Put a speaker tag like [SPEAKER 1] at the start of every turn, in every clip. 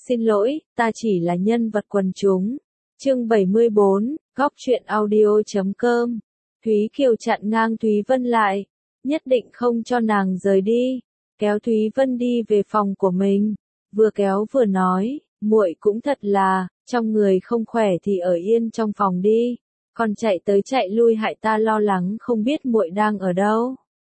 [SPEAKER 1] Xin lỗi, ta chỉ là nhân vật quần chúng. Chương 74, Góc truyện audio.com. Thúy Kiều chặn ngang Thúy Vân lại, nhất định không cho nàng rời đi, kéo Thúy Vân đi về phòng của mình, vừa kéo vừa nói, muội cũng thật là, trong người không khỏe thì ở yên trong phòng đi, còn chạy tới chạy lui hại ta lo lắng không biết muội đang ở đâu.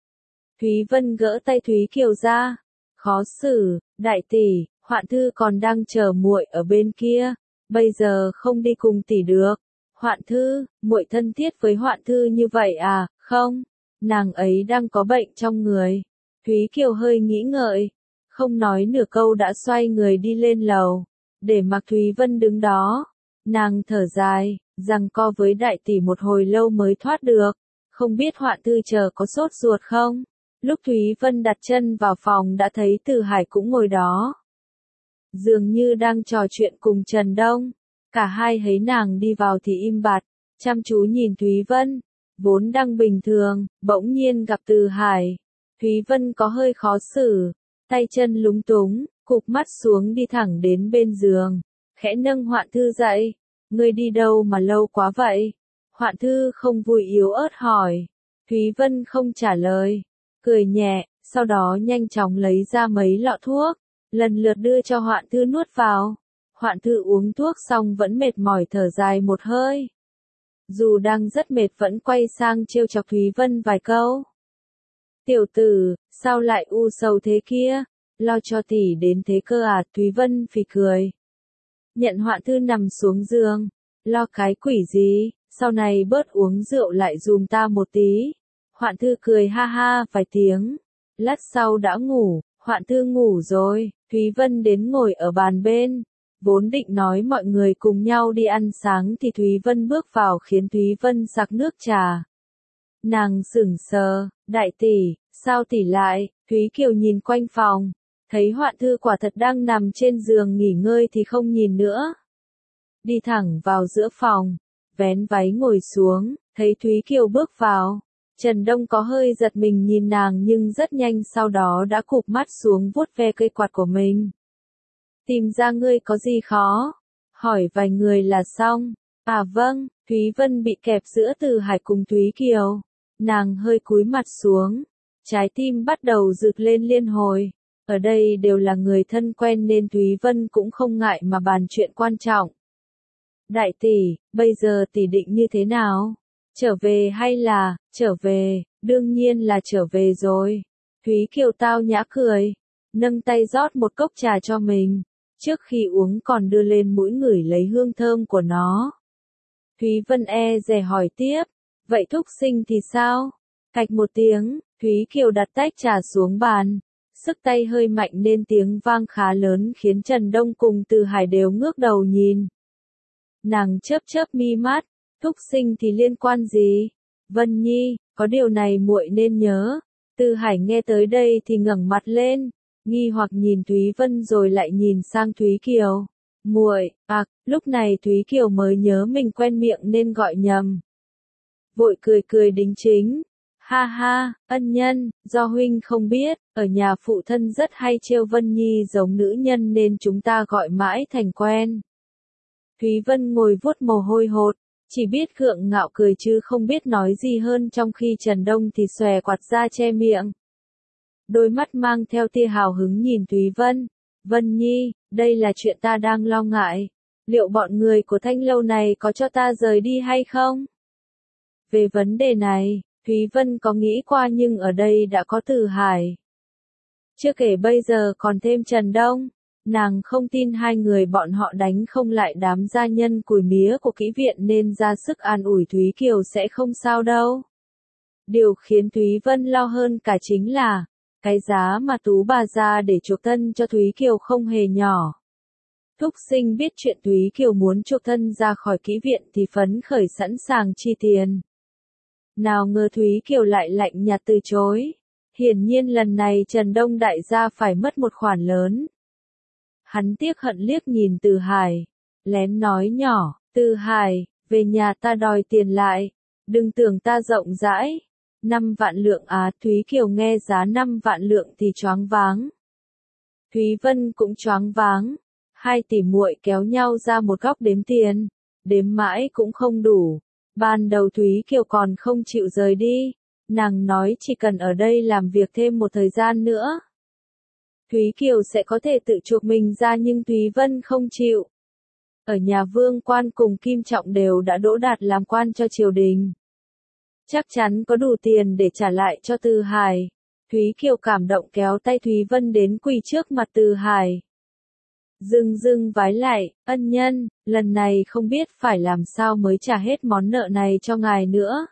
[SPEAKER 1] Thúy Vân gỡ tay Thúy Kiều ra, khó xử, đại tỷ, Hoạn Thư còn đang chờ muội ở bên kia, bây giờ không đi cùng tỷ được. Hoạn Thư, muội thân thiết với Hoạn Thư như vậy à? Không, nàng ấy đang có bệnh trong người. Thúy Kiều hơi nghĩ ngợi, không nói nửa câu đã xoay người đi lên lầu, để mặc Thúy Vân đứng đó. Nàng thở dài, giằng co với đại tỷ một hồi lâu mới thoát được, không biết Hoạn Thư chờ có sốt ruột không? Lúc Thúy Vân đặt chân vào phòng đã thấy Từ Hải cũng ngồi đó. Dường như đang trò chuyện cùng Trần Đông. Cả hai thấy nàng đi vào thì im bặt, chăm chú nhìn Thúy Vân, vốn đang bình thường, bỗng nhiên gặp Từ Hải. Thúy Vân có hơi khó xử, tay chân lúng túng, cụp mắt xuống đi thẳng đến bên giường, khẽ nâng Hoạn Thư dậy. Ngươi đi đâu mà lâu quá vậy? Hoạn Thư không vui yếu ớt hỏi. Thúy Vân không trả lời, cười nhẹ, sau đó nhanh chóng lấy ra mấy lọ thuốc, lần lượt đưa cho Hoạn Thư nuốt vào. Hoạn Thư uống thuốc xong vẫn mệt mỏi thở dài một hơi. Dù đang rất mệt vẫn quay sang trêu chọc Thúy Vân vài câu. Tiểu tử, sao lại u sầu thế kia? Lo cho tỷ đến thế cơ à? Thúy Vân phì cười. Nhận Hoạn Thư nằm xuống giường. Lo cái quỷ gì, sau này bớt uống rượu lại dùm ta một tí. Hoạn Thư cười ha ha vài tiếng. Lát sau đã ngủ, Hoạn Thư ngủ rồi, Thúy Vân đến ngồi ở bàn bên. Vốn định nói mọi người cùng nhau đi ăn sáng thì Thúy Vân bước vào khiến Thúy Vân sặc nước trà. Nàng sững sờ, đại tỷ, sao tỷ lại? Thúy Kiều nhìn quanh phòng, thấy Hoạn Thư quả thật đang nằm trên giường nghỉ ngơi thì không nhìn nữa. Đi thẳng vào giữa phòng, vén váy ngồi xuống, thấy Thúy Kiều bước vào. Trần Đông có hơi giật mình nhìn nàng nhưng rất nhanh sau đó đã cụp mắt xuống vuốt ve cây quạt của mình. Tìm ra ngươi có gì khó? Hỏi vài người là xong. À vâng, Thúy Vân bị kẹp giữa Từ Hải cùng Thúy Kiều. Nàng hơi cúi mặt xuống. Trái tim bắt đầu rực lên liên hồi. Ở đây đều là người thân quen nên Thúy Vân cũng không ngại mà bàn chuyện quan trọng. Đại tỷ, bây giờ tỷ định như thế nào? Trở về hay là, trở về, đương nhiên là trở về rồi. Thúy Kiều tao nhã cười, nâng tay rót một cốc trà cho mình, trước khi uống còn đưa lên mũi ngửi lấy hương thơm của nó. Thúy Vân e dè hỏi tiếp, vậy thúc sinh thì sao? Cạch một tiếng, Thúy Kiều đặt tách trà xuống bàn, sức tay hơi mạnh nên tiếng vang khá lớn khiến Trần Đông cùng Từ Hải đều ngước đầu nhìn. Nàng chớp chớp mi mắt. Thúc sinh thì liên quan gì? Vân Nhi, có điều này muội nên nhớ. Từ Hải nghe tới đây thì ngẩng mặt lên, nghi hoặc nhìn Thúy Vân rồi lại nhìn sang Thúy Kiều. Muội, lúc này Thúy Kiều mới nhớ mình quen miệng nên gọi nhầm. Vội cười cười đính chính. Ha ha, ân nhân, do huynh không biết, ở nhà phụ thân rất hay trêu Vân Nhi giống nữ nhân nên chúng ta gọi mãi thành quen. Thúy Vân ngồi vuốt mồ hôi hột. Chỉ biết gượng ngạo cười chứ không biết nói gì hơn trong khi Trần Đông thì xòe quạt ra che miệng. Đôi mắt mang theo tia hào hứng nhìn Thúy Vân. Vân Nhi, đây là chuyện ta đang lo ngại. Liệu bọn người của Thanh Lâu này có cho ta rời đi hay không? Về vấn đề này, Thúy Vân có nghĩ qua nhưng ở đây đã có Từ Hải. Chưa kể bây giờ còn thêm Trần Đông. Nàng không tin hai người bọn họ đánh không lại đám gia nhân cùi mía của kỹ viện nên ra sức an ủi Thúy Kiều sẽ không sao đâu. Điều khiến Thúy Vân lo hơn cả chính là, cái giá mà Tú bà ra để chuộc thân cho Thúy Kiều không hề nhỏ. Thúc sinh biết chuyện Thúy Kiều muốn chuộc thân ra khỏi kỹ viện thì phấn khởi sẵn sàng chi tiền. Nào ngờ Thúy Kiều lại lạnh nhạt từ chối. Hiển nhiên lần này Trần Đông đại gia phải mất một khoản lớn. Hắn tiếc hận liếc nhìn Từ Hải, lén nói nhỏ, Từ Hải, về nhà ta đòi tiền lại, đừng tưởng ta rộng rãi. 5 vạn lượng à? Thúy Kiều nghe giá 5 vạn lượng thì choáng váng. Thúy Vân cũng choáng váng, Hai tỷ muội kéo nhau ra một góc đếm tiền, đếm mãi cũng không đủ. Ban đầu Thúy Kiều còn không chịu rời đi, nàng nói chỉ cần ở đây làm việc thêm một thời gian nữa, Thúy Kiều sẽ có thể tự chuộc mình ra, nhưng Thúy Vân không chịu. Ở nhà Vương Quan cùng Kim Trọng đều đã đỗ đạt làm quan cho triều đình, chắc chắn có đủ tiền để trả lại cho Từ Hải. Thúy Kiều cảm động kéo tay Thúy Vân đến quỳ trước mặt Từ Hải. Dưng dưng vái lại, ân nhân, lần này không biết phải làm sao mới trả hết món nợ này cho ngài nữa.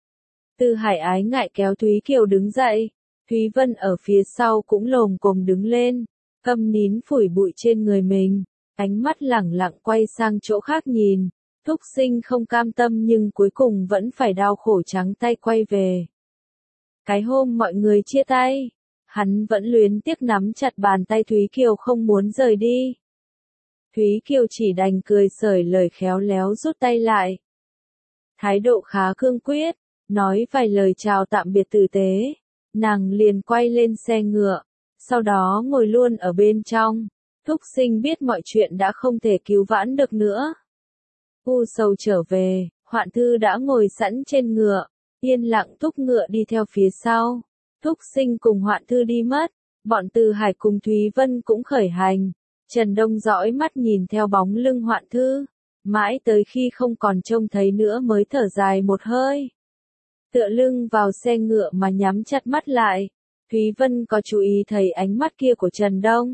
[SPEAKER 1] Từ Hải ái ngại kéo Thúy Kiều đứng dậy, Thúy Vân ở phía sau cũng lồm cồm đứng lên, câm nín phủi bụi trên người mình, ánh mắt lẳng lặng quay sang chỗ khác nhìn. Thúc Sinh không cam tâm nhưng cuối cùng vẫn phải đau khổ trắng tay quay về. Cái hôm mọi người chia tay, hắn vẫn luyến tiếc nắm chặt bàn tay Thúy Kiều không muốn rời đi. Thúy Kiều chỉ đành cười xởi lời khéo léo rút tay lại. Thái độ khá cương quyết, nói vài lời chào tạm biệt tử tế, nàng liền quay lên xe ngựa, sau đó ngồi luôn ở bên trong. Thúc Sinh biết mọi chuyện đã không thể cứu vãn được nữa. U Sầu trở về, Hoạn Thư đã ngồi sẵn trên ngựa, yên lặng thúc ngựa đi theo phía sau. Thúc Sinh cùng Hoạn Thư đi mất, bọn Từ Hải cùng Thúy Vân cũng khởi hành. Trần Đông dõi mắt nhìn theo bóng lưng Hoạn Thư, mãi tới khi không còn trông thấy nữa mới thở dài một hơi. Tựa lưng vào xe ngựa mà nhắm chặt mắt lại, Thúy Vân có chú ý thấy ánh mắt kia của Trần Đông.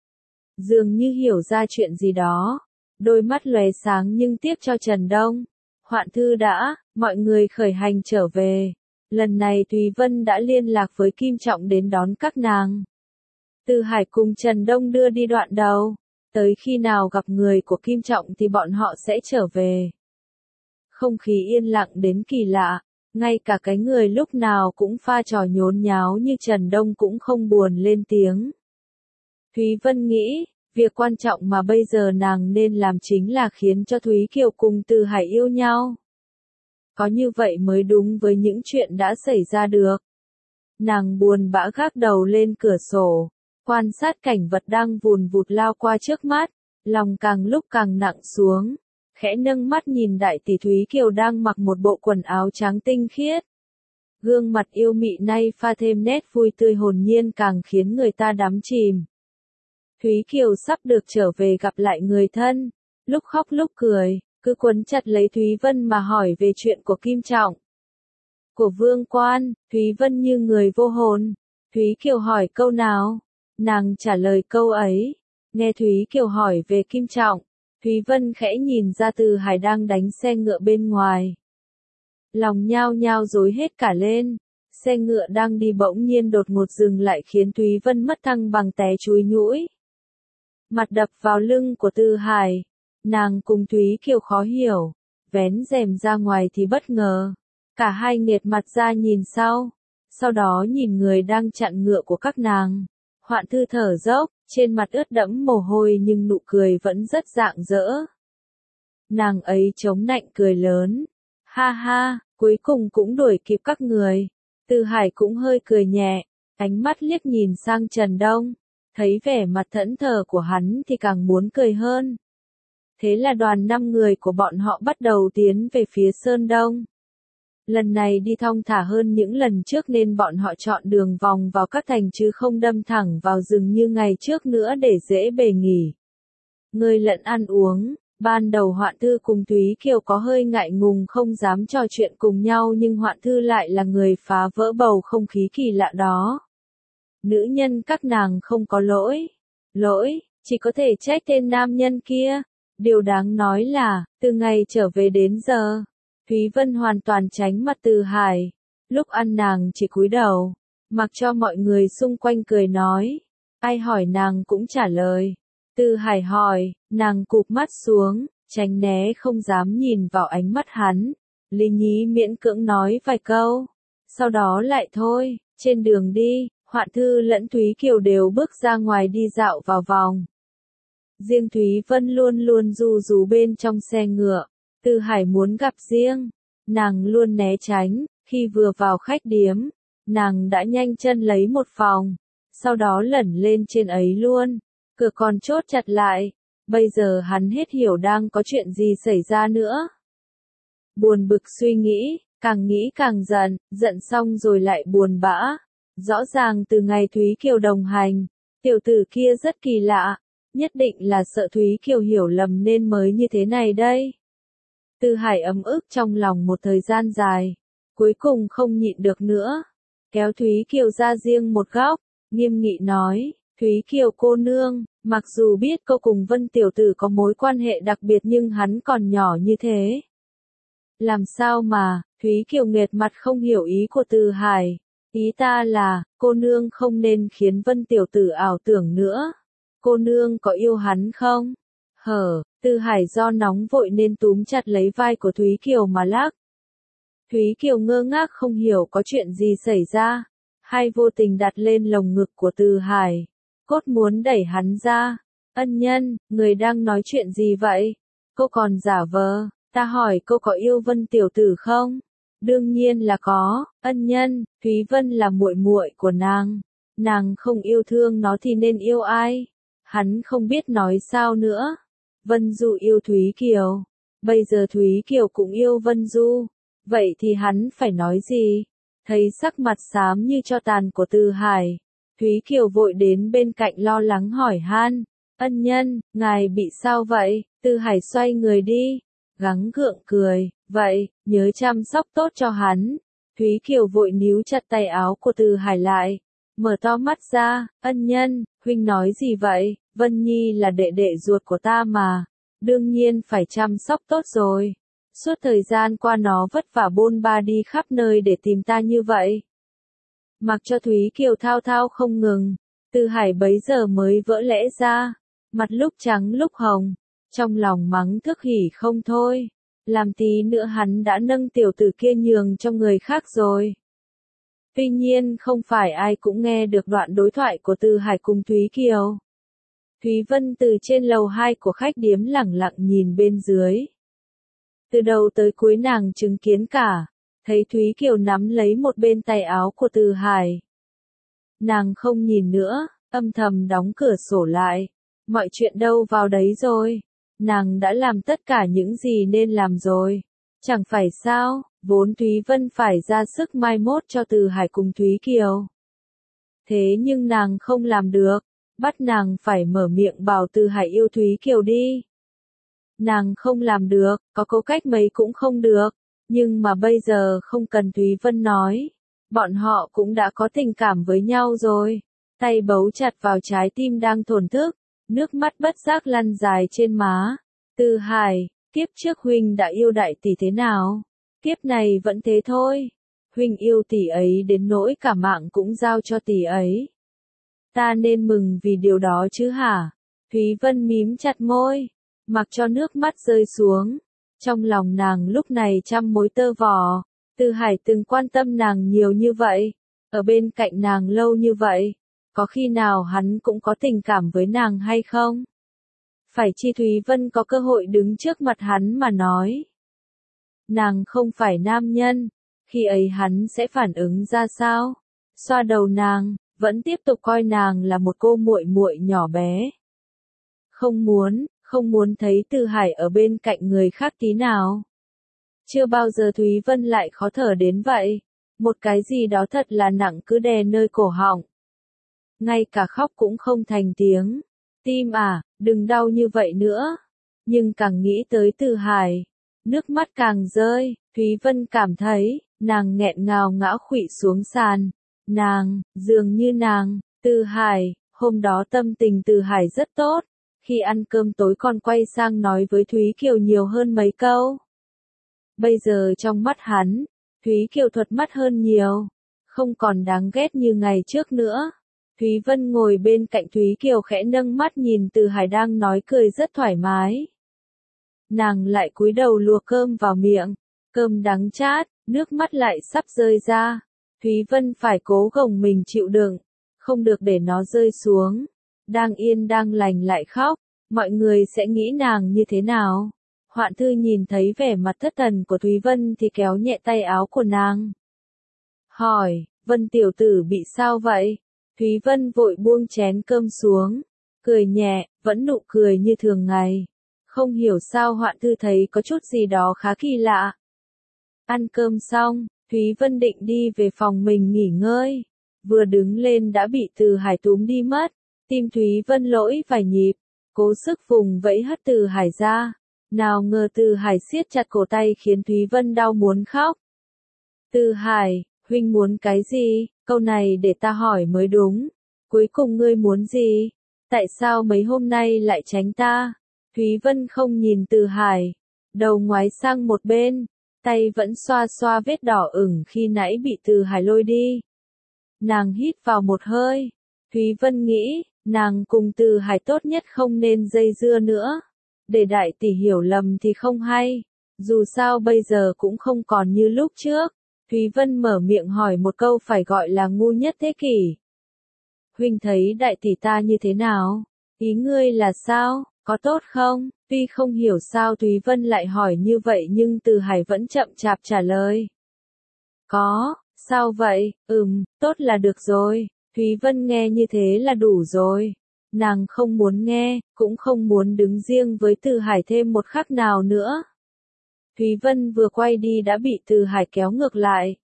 [SPEAKER 1] Dường như hiểu ra chuyện gì đó, đôi mắt lóe sáng nhưng tiếc cho Trần Đông. Hoạn Thư đã, mọi người khởi hành trở về. Lần này Thúy Vân đã liên lạc với Kim Trọng đến đón các nàng. Từ Hải cùng Trần Đông đưa đi đoạn đầu, tới khi nào gặp người của Kim Trọng thì bọn họ sẽ trở về. Không khí yên lặng đến kỳ lạ, ngay cả cái người lúc nào cũng pha trò nhốn nháo như Trần Đông cũng không buồn lên tiếng. Thúy Vân nghĩ, việc quan trọng mà bây giờ nàng nên làm chính là khiến cho Thúy Kiều cùng Từ Hải yêu nhau. Có như vậy mới đúng với những chuyện đã xảy ra được. Nàng buồn bã gác đầu lên cửa sổ, quan sát cảnh vật đang vùn vụt lao qua trước mắt, lòng càng lúc càng nặng xuống, khẽ nâng mắt nhìn đại tỷ Thúy Kiều đang mặc một bộ quần áo trắng tinh khiết. Gương mặt yêu mị nay pha thêm nét vui tươi hồn nhiên càng khiến người ta đắm chìm. Thúy Kiều sắp được trở về gặp lại người thân, lúc khóc lúc cười, cứ quấn chặt lấy Thúy Vân mà hỏi về chuyện của Kim Trọng. Của Vương Quan, Thúy Vân như người vô hồn. Thúy Kiều hỏi câu nào, nàng trả lời câu ấy. Nghe Thúy Kiều hỏi về Kim Trọng, Thúy Vân khẽ nhìn ra Từ Hải đang đánh xe ngựa bên ngoài. Lòng nhao nhao rối hết cả lên, xe ngựa đang đi bỗng nhiên đột ngột dừng lại khiến Thúy Vân mất thăng bằng té chúi nhũi. Mặt đập vào lưng của Từ Hải, nàng cùng Thúy Kiều khó hiểu, vén rèm ra ngoài thì bất ngờ. Cả hai nghệt mặt ra nhìn sau đó nhìn người đang chặn ngựa của các nàng. Hoạn Thư thở dốc, trên mặt ướt đẫm mồ hôi nhưng nụ cười vẫn rất rạng rỡ. Nàng ấy chống nạnh cười lớn. Ha ha, cuối cùng cũng đuổi kịp các người. Từ Hải cũng hơi cười nhẹ, ánh mắt liếc nhìn sang Trần Đông. Thấy vẻ mặt thẫn thờ của hắn thì càng muốn cười hơn. Thế là đoàn 5 người của bọn họ bắt đầu tiến về phía Sơn Đông. Lần này đi thong thả hơn những lần trước nên bọn họ chọn đường vòng vào các thành chứ không đâm thẳng vào rừng như ngày trước nữa để dễ bề nghỉ. Người lẫn ăn uống, ban đầu Hoạn Thư cùng Thúy Kiều có hơi ngại ngùng không dám trò chuyện cùng nhau nhưng Hoạn Thư lại là người phá vỡ bầu không khí kỳ lạ đó. Nữ nhân các nàng không có lỗi, chỉ có thể trách tên nam nhân kia. Điều đáng nói là, từ ngày trở về đến giờ, Thúy Vân hoàn toàn tránh mặt Từ Hải. Lúc ăn nàng chỉ cúi đầu, mặc cho mọi người xung quanh cười nói. Ai hỏi nàng cũng trả lời. Từ Hải hỏi, nàng cụp mắt xuống, tránh né không dám nhìn vào ánh mắt hắn. Lý Nhí miễn cưỡng nói vài câu. Sau đó lại thôi, trên đường đi, Hoạn Thư lẫn Thúy Kiều đều bước ra ngoài đi dạo vào vòng. Riêng Thúy Vân luôn luôn ru rú bên trong xe ngựa. Từ Hải muốn gặp riêng, nàng luôn né tránh. Khi vừa vào khách điếm, nàng đã nhanh chân lấy một phòng, sau đó lẩn lên trên ấy luôn. Cửa còn chốt chặt lại, Bây giờ hắn hết hiểu đang có chuyện gì xảy ra nữa. Buồn bực suy nghĩ càng giận, giận xong rồi lại buồn bã. Rõ ràng từ ngày Thúy Kiều đồng hành, tiểu tử kia rất kỳ lạ, nhất định là sợ Thúy Kiều hiểu lầm nên mới như thế này đây. Tư Hải ấm ức trong lòng một thời gian dài, cuối cùng không nhịn được nữa, kéo Thúy Kiều ra riêng một góc, nghiêm nghị nói, Thúy Kiều cô nương, mặc dù biết cô cùng Vân tiểu tử có mối quan hệ đặc biệt nhưng hắn còn nhỏ như thế. Làm sao mà, Thúy Kiều nghệt mặt không hiểu ý của Từ Hải, ý ta là, cô nương không nên khiến Vân tiểu tử ảo tưởng nữa. Cô nương có yêu hắn không? Từ Hải do nóng vội nên túm chặt lấy vai của Thúy Kiều mà lắc. Thúy Kiều ngơ ngác không hiểu có chuyện gì xảy ra, hay vô tình đặt lên lồng ngực của Từ Hải, cốt muốn đẩy hắn ra. Ân nhân, người đang nói chuyện gì vậy? Cô còn giả vờ, ta hỏi cô có yêu Vân tiểu tử không? Đương nhiên là có, ân nhân, Thúy Vân là muội muội của nàng không yêu thương nó thì nên yêu ai? Hắn không biết nói sao nữa. Vân Du yêu Thúy Kiều, bây giờ Thúy Kiều cũng yêu Vân Du, vậy thì hắn phải nói gì? Thấy sắc mặt xám như tro tàn của Từ Hải, Thúy Kiều vội đến bên cạnh lo lắng hỏi han, ân nhân, ngài bị sao vậy? Từ Hải xoay người đi, gắng gượng cười, vậy, nhớ chăm sóc tốt cho hắn. Thúy Kiều vội níu chặt tay áo của Từ Hải lại, mở to mắt ra, ân nhân, huynh nói gì vậy? Vân Nhi là đệ đệ ruột của ta mà, đương nhiên phải chăm sóc tốt rồi. Suốt thời gian qua nó vất vả bôn ba đi khắp nơi để tìm ta như vậy. Mặc cho Thúy Kiều thao thao không ngừng, Từ Hải bấy giờ mới vỡ lẽ ra, mặt lúc trắng lúc hồng, trong lòng mắng thức hỉ không thôi. Làm tí nữa hắn đã nâng tiểu tử kia nhường cho người khác rồi. Tuy nhiên không phải ai cũng nghe được đoạn đối thoại của Từ Hải cùng Thúy Kiều. Thúy Vân từ trên lầu 2 của khách điếm lẳng lặng nhìn bên dưới. Từ đầu tới cuối nàng chứng kiến cả, thấy Thúy Kiều nắm lấy một bên tay áo của Từ Hải. Nàng không nhìn nữa, âm thầm đóng cửa sổ lại. Mọi chuyện đâu vào đấy rồi. Nàng đã làm tất cả những gì nên làm rồi. Chẳng phải sao, vốn Thúy Vân phải ra sức mai mốt cho Từ Hải cùng Thúy Kiều. Thế nhưng nàng không làm được, bắt nàng phải mở miệng bảo Từ Hải yêu Thúy Kiều đi. Nàng không làm được, có cố cách mấy cũng không được, nhưng mà bây giờ không cần Thúy Vân nói. Bọn họ cũng đã có tình cảm với nhau rồi. Tay bấu chặt vào trái tim đang thổn thức, nước mắt bất giác lăn dài trên má. Từ Hải, kiếp trước huynh đã yêu đại tỷ thế nào? Kiếp này vẫn thế thôi. Huynh yêu tỷ ấy đến nỗi cả mạng cũng giao cho tỷ ấy. Ta nên mừng vì điều đó chứ hả? Thúy Vân mím chặt môi, mặc cho nước mắt rơi xuống. Trong lòng nàng lúc này trăm mối tơ vò. Từ Hải từng quan tâm nàng nhiều như vậy, ở bên cạnh nàng lâu như vậy, có khi nào hắn cũng có tình cảm với nàng hay không? Phải chi Thúy Vân có cơ hội đứng trước mặt hắn mà nói. Nàng không phải nam nhân, khi ấy hắn sẽ phản ứng ra sao? Xoa đầu nàng, vẫn tiếp tục coi nàng là một cô muội muội nhỏ bé. Không muốn thấy Từ Hải ở bên cạnh người khác tí nào. Chưa bao giờ Thúy Vân lại khó thở đến vậy, một cái gì đó thật là nặng cứ đè nơi cổ họng. Ngay cả khóc cũng không thành tiếng. Tim à, đừng đau như vậy nữa. Nhưng càng nghĩ tới Từ Hải, nước mắt càng rơi, Thúy Vân cảm thấy, nàng nghẹn ngào ngã khuỵu xuống sàn. Dường như Từ Hải, hôm đó tâm tình Từ Hải rất tốt, khi ăn cơm tối còn quay sang nói với Thúy Kiều nhiều hơn mấy câu. Bây giờ trong mắt hắn, Thúy Kiều thuật mắt hơn nhiều, không còn đáng ghét như ngày trước nữa. Thúy Vân ngồi bên cạnh Thúy Kiều khẽ nâng mắt nhìn Từ Hải đang nói cười rất thoải mái. Nàng lại cúi đầu luộc cơm vào miệng, cơm đắng chát, nước mắt lại sắp rơi ra. Thúy Vân phải cố gồng mình chịu đựng, không được để nó rơi xuống. Đang yên đang lành lại khóc, mọi người sẽ nghĩ nàng như thế nào? Hoạn Thư nhìn thấy vẻ mặt thất thần của Thúy Vân thì kéo nhẹ tay áo của nàng. Hỏi, Vân tiểu tử bị sao vậy? Thúy Vân vội buông chén cơm xuống. cười nhẹ, vẫn nụ cười như thường ngày. Không hiểu sao Hoạn Thư thấy có chút gì đó khá kỳ lạ. Ăn cơm xong, Thúy Vân định đi về phòng mình nghỉ ngơi. Vừa đứng lên đã bị Từ Hải túm đi mất. Tim Thúy Vân lỗi vài nhịp, cố sức vùng vẫy hất Từ Hải ra. Nào ngờ Từ Hải siết chặt cổ tay khiến Thúy Vân đau muốn khóc. Từ Hải, huynh muốn cái gì? Câu này để ta hỏi mới đúng. Cuối cùng ngươi muốn gì? Tại sao mấy hôm nay lại tránh ta? Thúy Vân không nhìn Từ Hải, đầu ngoái sang một bên, tay vẫn xoa xoa vết đỏ ửng khi nãy bị Từ Hải lôi đi. Nàng hít vào một hơi, Thúy Vân nghĩ, nàng cùng Từ Hải tốt nhất không nên dây dưa nữa. Để đại tỷ hiểu lầm thì không hay, dù sao bây giờ cũng không còn như lúc trước. Thúy Vân mở miệng hỏi một câu phải gọi là ngu nhất thế kỷ. Huynh thấy đại tỷ ta như thế nào? Ý ngươi là sao? Có tốt không? Tuy không hiểu sao Thúy Vân lại hỏi như vậy nhưng Từ Hải vẫn chậm chạp trả lời. Có, sao vậy? Tốt là được rồi. Thúy Vân nghe như thế là đủ rồi. Nàng không muốn nghe, cũng không muốn đứng riêng với Từ Hải thêm một khắc nào nữa. Thúy Vân vừa quay đi đã bị Từ Hải kéo ngược lại.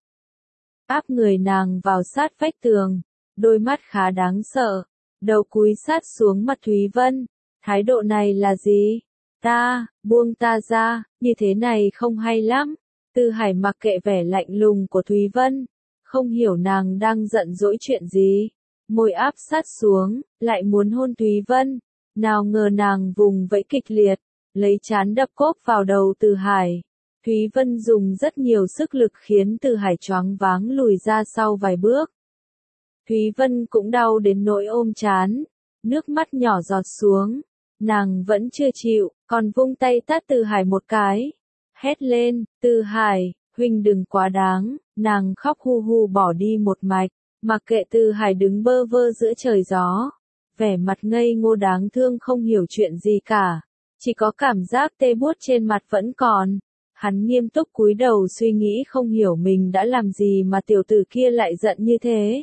[SPEAKER 1] Áp người nàng vào sát vách tường, đôi mắt khá đáng sợ, đầu cúi sát xuống mặt Thúy Vân. Thái độ này là gì? Buông ta ra, như thế này không hay lắm. Từ Hải mặc kệ vẻ lạnh lùng của Thúy Vân, không hiểu nàng đang giận dỗi chuyện gì. Môi áp sát xuống, lại muốn hôn Thúy Vân. Nào ngờ nàng vùng vẫy kịch liệt, lấy trán đập cốp vào đầu Từ Hải. Thúy Vân dùng rất nhiều sức lực khiến Từ Hải choáng váng lùi ra sau vài bước. Thúy Vân cũng đau đến nỗi ôm trán, nước mắt nhỏ giọt xuống. Nàng vẫn chưa chịu, còn vung tay tát Từ Hải một cái. Hét lên, Từ Hải, huynh đừng quá đáng, nàng khóc hu hu bỏ đi một mạch, mặc kệ Từ Hải đứng bơ vơ giữa trời gió. Vẻ mặt ngây ngô đáng thương không hiểu chuyện gì cả, chỉ có cảm giác tê buốt trên mặt vẫn còn. Hắn nghiêm túc cúi đầu suy nghĩ không hiểu mình đã làm gì mà tiểu tử kia lại giận như thế.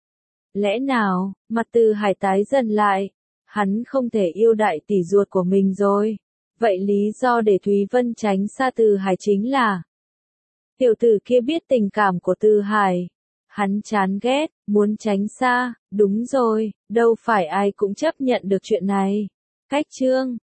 [SPEAKER 1] Lẽ nào, mặt Từ Hải tái dần lại, hắn không thể yêu đại tỷ ruột của mình rồi. Vậy lý do để Thúy Vân tránh xa Từ Hải chính là tiểu tử kia biết tình cảm của Từ Hải. Hắn chán ghét, muốn tránh xa, đúng rồi, đâu phải ai cũng chấp nhận được chuyện này. Cách chương